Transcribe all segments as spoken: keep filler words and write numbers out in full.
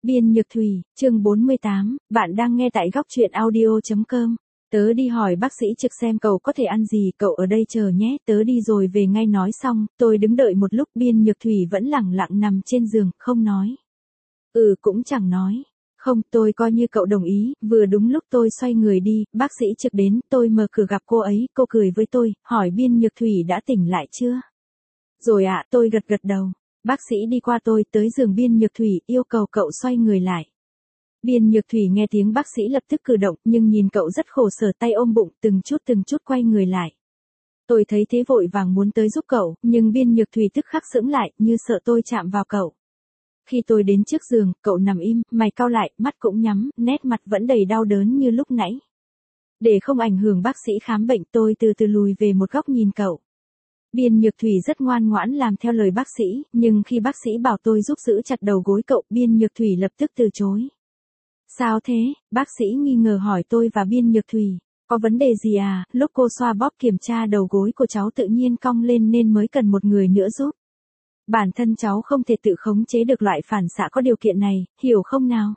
Biên Nhược Thủy, chương bốn mươi tám, bạn đang nghe tại góc truyện audio.com. Tớ đi hỏi bác sĩ trực xem cậu có thể ăn gì, cậu ở đây chờ nhé, tớ đi rồi về ngay. Nói xong, tôi đứng đợi một lúc, Biên Nhược Thủy vẫn lẳng lặng nằm trên giường, không nói. Ừ cũng chẳng nói. Không, tôi coi như cậu đồng ý. Vừa đúng lúc tôi xoay người đi, bác sĩ trực đến, tôi mở cửa gặp cô ấy, cô cười với tôi, hỏi Biên Nhược Thủy đã tỉnh lại chưa? Rồi ạ, tôi gật gật đầu. Bác sĩ đi qua tôi tới giường Biên Nhược Thủy, yêu cầu cậu xoay người lại. Biên Nhược Thủy nghe tiếng bác sĩ lập tức cử động, nhưng nhìn cậu rất khổ sở, tay ôm bụng, từng chút từng chút quay người lại. Tôi thấy thế vội vàng muốn tới giúp cậu, nhưng Biên Nhược Thủy tức khắc sững lại, như sợ tôi chạm vào cậu. Khi tôi đến trước giường, cậu nằm im, mày cau lại, mắt cũng nhắm, nét mặt vẫn đầy đau đớn như lúc nãy. Để không ảnh hưởng bác sĩ khám bệnh, tôi từ từ lùi về một góc nhìn cậu. Biên Nhược Thủy rất ngoan ngoãn làm theo lời bác sĩ, nhưng khi bác sĩ bảo tôi giúp giữ chặt đầu gối cậu, Biên Nhược Thủy lập tức từ chối. Sao thế? Bác sĩ nghi ngờ hỏi tôi và Biên Nhược Thủy. Có vấn đề gì à? Lúc cô xoa bóp kiểm tra đầu gối của cháu tự nhiên cong lên nên mới cần một người nữa giúp. Bản thân cháu không thể tự khống chế được loại phản xạ có điều kiện này, hiểu không nào?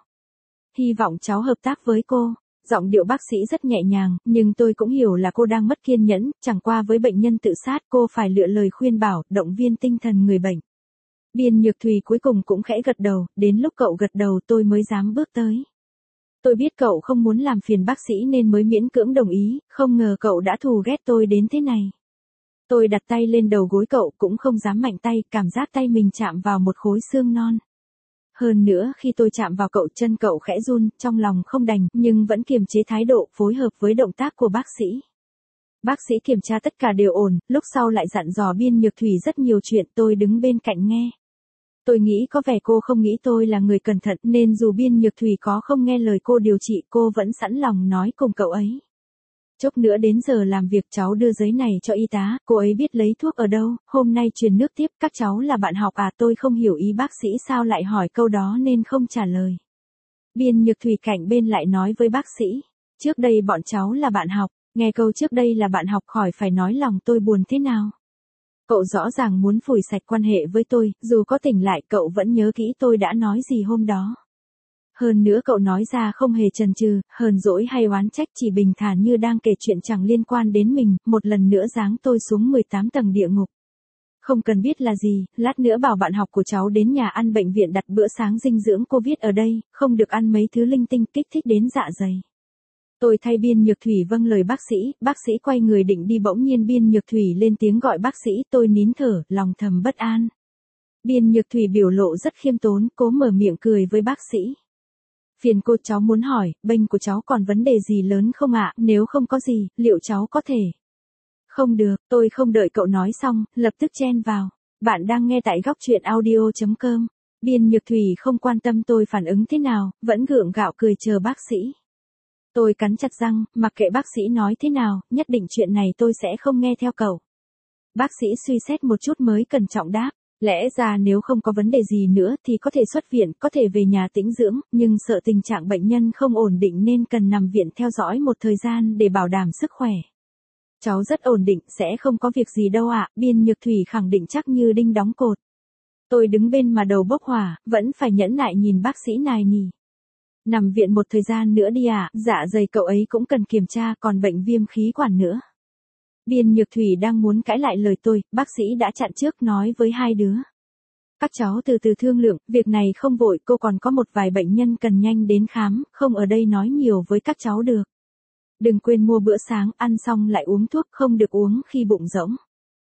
Hy vọng cháu hợp tác với cô. Giọng điệu bác sĩ rất nhẹ nhàng, nhưng tôi cũng hiểu là cô đang mất kiên nhẫn, chẳng qua với bệnh nhân tự sát cô phải lựa lời khuyên bảo, động viên tinh thần người bệnh. Biên Nhược Thủy cuối cùng cũng khẽ gật đầu, đến lúc cậu gật đầu tôi mới dám bước tới. Tôi biết cậu không muốn làm phiền bác sĩ nên mới miễn cưỡng đồng ý, không ngờ cậu đã thù ghét tôi đến thế này. Tôi đặt tay lên đầu gối cậu cũng không dám mạnh tay, cảm giác tay mình chạm vào một khối xương non. Hơn nữa khi tôi chạm vào cậu chân cậu khẽ run, trong lòng không đành, nhưng vẫn kiềm chế thái độ, phối hợp với động tác của bác sĩ. Bác sĩ kiểm tra tất cả đều ổn, lúc sau lại dặn dò Biên Nhược Thủy rất nhiều chuyện, tôi đứng bên cạnh nghe. Tôi nghĩ có vẻ cô không nghĩ tôi là người cẩn thận nên dù Biên Nhược Thủy có không nghe lời cô điều trị cô vẫn sẵn lòng nói cùng cậu ấy. Chốc nữa đến giờ làm việc cháu đưa giấy này cho y tá, cô ấy biết lấy thuốc ở đâu, hôm nay truyền nước tiếp, các cháu là bạn học à? Tôi không hiểu ý bác sĩ sao lại hỏi câu đó nên không trả lời. Biên Nhược Thủy cạnh bên lại nói với bác sĩ, trước đây bọn cháu là bạn học, nghe câu trước đây là bạn học khỏi phải nói lòng tôi buồn thế nào. Cậu rõ ràng muốn phủi sạch quan hệ với tôi, dù có tỉnh lại cậu vẫn nhớ kỹ tôi đã nói gì hôm đó. Hơn nữa cậu nói ra không hề chần chừ, hờn dỗi hay oán trách, chỉ bình thản như đang kể chuyện chẳng liên quan đến mình, một lần nữa giáng tôi xuống mười tám tầng địa ngục. Không cần biết là gì, lát nữa bảo bạn học của cháu đến nhà ăn bệnh viện đặt bữa sáng dinh dưỡng, cô viết ở đây, không được ăn mấy thứ linh tinh kích thích đến dạ dày. Tôi thay Biên Nhược Thủy vâng lời bác sĩ, bác sĩ quay người định đi bỗng nhiên Biên Nhược Thủy lên tiếng gọi bác sĩ, tôi nín thở, lòng thầm bất an. Biên Nhược Thủy biểu lộ rất khiêm tốn, cố mở miệng cười với bác sĩ. Phiền cô, cháu muốn hỏi, bệnh của cháu còn vấn đề gì lớn không ạ? Nếu không có gì, liệu cháu có thể? Không được, tôi không đợi cậu nói xong, lập tức chen vào. Bạn đang nghe tại góc truyện audio.com. Biên Nhược Thủy không quan tâm tôi phản ứng thế nào, vẫn gượng gạo cười chờ bác sĩ. Tôi cắn chặt răng, mặc kệ bác sĩ nói thế nào, nhất định chuyện này tôi sẽ không nghe theo cậu. Bác sĩ suy xét một chút mới cẩn trọng đáp. Lẽ ra nếu không có vấn đề gì nữa thì có thể xuất viện, có thể về nhà tĩnh dưỡng, nhưng sợ tình trạng bệnh nhân không ổn định nên cần nằm viện theo dõi một thời gian để bảo đảm sức khỏe. Cháu rất ổn định, sẽ không có việc gì đâu ạ, Biên Nhược Thủy khẳng định chắc như đinh đóng cột. Tôi đứng bên mà đầu bốc hỏa, vẫn phải nhẫn nại nhìn bác sĩ nài nỉ. Nằm viện một thời gian nữa đi ạ, dạ dày cậu ấy cũng cần kiểm tra, còn bệnh viêm khí quản nữa. Biên Nhược Thủy đang muốn cãi lại lời tôi, bác sĩ đã chặn trước nói với hai đứa. Các cháu từ từ thương lượng, việc này không vội, cô còn có một vài bệnh nhân cần nhanh đến khám, không ở đây nói nhiều với các cháu được. Đừng quên mua bữa sáng, ăn xong lại uống thuốc, không được uống khi bụng rỗng.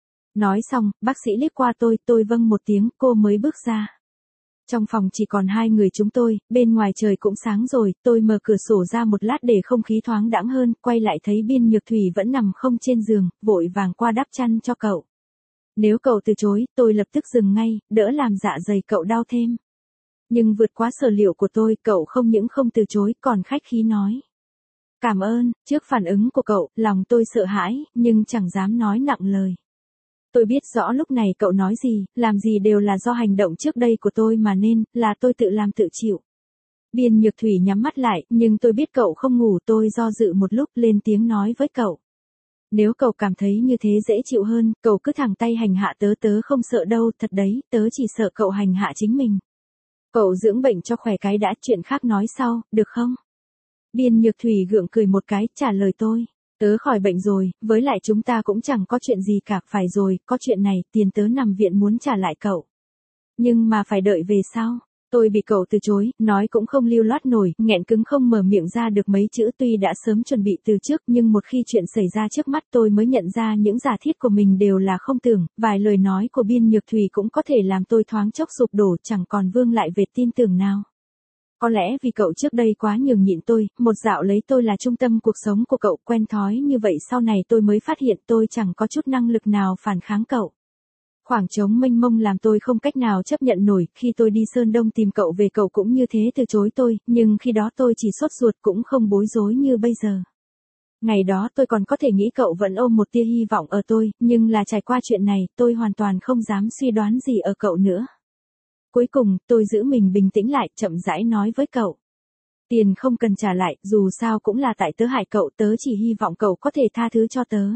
Nói xong, bác sĩ liếc qua tôi, tôi vâng một tiếng, cô mới bước ra. Trong phòng chỉ còn hai người chúng tôi, bên ngoài trời cũng sáng rồi, tôi mở cửa sổ ra một lát để không khí thoáng đãng hơn, quay lại thấy Biên Nhược Thủy vẫn nằm không trên giường, vội vàng qua đắp chăn cho cậu. Nếu cậu từ chối, tôi lập tức dừng ngay, đỡ làm dạ dày cậu đau thêm. Nhưng vượt quá sở liệu của tôi, cậu không những không từ chối, còn khách khí nói. Cảm ơn, trước phản ứng của cậu, lòng tôi sợ hãi, nhưng chẳng dám nói nặng lời. Tôi biết rõ lúc này cậu nói gì, làm gì đều là do hành động trước đây của tôi mà nên, là tôi tự làm tự chịu. Biên Nhược Thủy nhắm mắt lại, nhưng tôi biết cậu không ngủ, tôi do dự một lúc lên tiếng nói với cậu. Nếu cậu cảm thấy như thế dễ chịu hơn, cậu cứ thẳng tay hành hạ tớ, tớ không sợ đâu, thật đấy, tớ chỉ sợ cậu hành hạ chính mình. Cậu dưỡng bệnh cho khỏe cái đã, chuyện khác nói sau, được không? Biên Nhược Thủy gượng cười một cái, trả lời tôi. Tớ khỏi bệnh rồi, với lại chúng ta cũng chẳng có chuyện gì cả, phải rồi, có chuyện này, tiền tớ nằm viện muốn trả lại cậu. Nhưng mà phải đợi về sau. Tôi bị cậu từ chối, nói cũng không lưu loát nổi, nghẹn cứng không mở miệng ra được mấy chữ, tuy đã sớm chuẩn bị từ trước nhưng một khi chuyện xảy ra trước mắt tôi mới nhận ra những giả thiết của mình đều là không tưởng, vài lời nói của Biên Nhược Thủy cũng có thể làm tôi thoáng chốc sụp đổ, chẳng còn vương lại về tin tưởng nào. Có lẽ vì cậu trước đây quá nhường nhịn tôi, một dạo lấy tôi là trung tâm cuộc sống của cậu, quen thói như vậy sau này tôi mới phát hiện tôi chẳng có chút năng lực nào phản kháng cậu. Khoảng trống mênh mông làm tôi không cách nào chấp nhận nổi, khi tôi đi Sơn Đông tìm cậu về cậu cũng như thế từ chối tôi, nhưng khi đó tôi chỉ sốt ruột cũng không bối rối như bây giờ. Ngày đó tôi còn có thể nghĩ cậu vẫn ôm một tia hy vọng ở tôi, nhưng là trải qua chuyện này, tôi hoàn toàn không dám suy đoán gì ở cậu nữa. Cuối cùng, tôi giữ mình bình tĩnh lại, chậm rãi nói với cậu. Tiền không cần trả lại, dù sao cũng là tại tớ hại cậu, tớ chỉ hy vọng cậu có thể tha thứ cho tớ.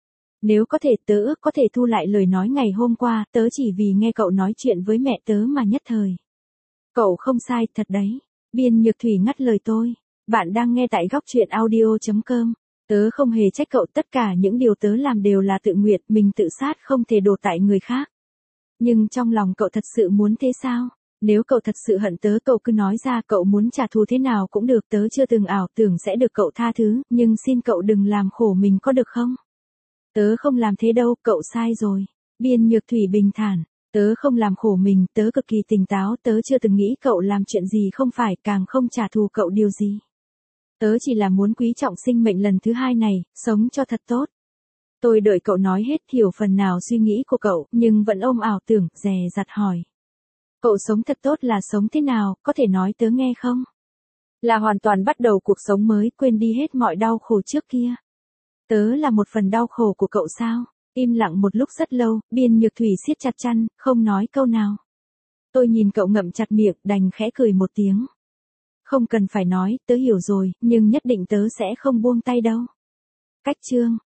Nếu có thể tớ ước có thể thu lại lời nói ngày hôm qua, tớ chỉ vì nghe cậu nói chuyện với mẹ tớ mà nhất thời. Cậu không sai, thật đấy. Biên Nhược Thủy ngắt lời tôi. Bạn đang nghe tại góc truyện audio chấm com. Tớ không hề trách cậu, tất cả những điều tớ làm đều là tự nguyện, mình tự sát không thể đổ tại người khác. Nhưng trong lòng cậu thật sự muốn thế sao? Nếu cậu thật sự hận tớ cậu cứ nói ra, cậu muốn trả thù thế nào cũng được, tớ chưa từng ảo tưởng sẽ được cậu tha thứ, nhưng xin cậu đừng làm khổ mình có được không? Tớ không làm thế đâu, cậu sai rồi. Biên Nhược Thủy bình thản, tớ không làm khổ mình, tớ cực kỳ tỉnh táo, tớ chưa từng nghĩ cậu làm chuyện gì không phải, càng không trả thù cậu điều gì. Tớ chỉ là muốn quý trọng sinh mệnh lần thứ hai này, sống cho thật tốt. Tôi đợi cậu nói hết, hiểu phần nào suy nghĩ của cậu, nhưng vẫn ôm ảo tưởng, dè dặt hỏi. Cậu sống thật tốt là sống thế nào, có thể nói tớ nghe không? Là hoàn toàn bắt đầu cuộc sống mới, quên đi hết mọi đau khổ trước kia. Tớ là một phần đau khổ của cậu sao? Im lặng một lúc rất lâu, Biên Nhược Thủy siết chặt chăn, không nói câu nào. Tôi nhìn cậu ngậm chặt miệng, đành khẽ cười một tiếng. Không cần phải nói, tớ hiểu rồi, nhưng nhất định tớ sẽ không buông tay đâu. Cách chương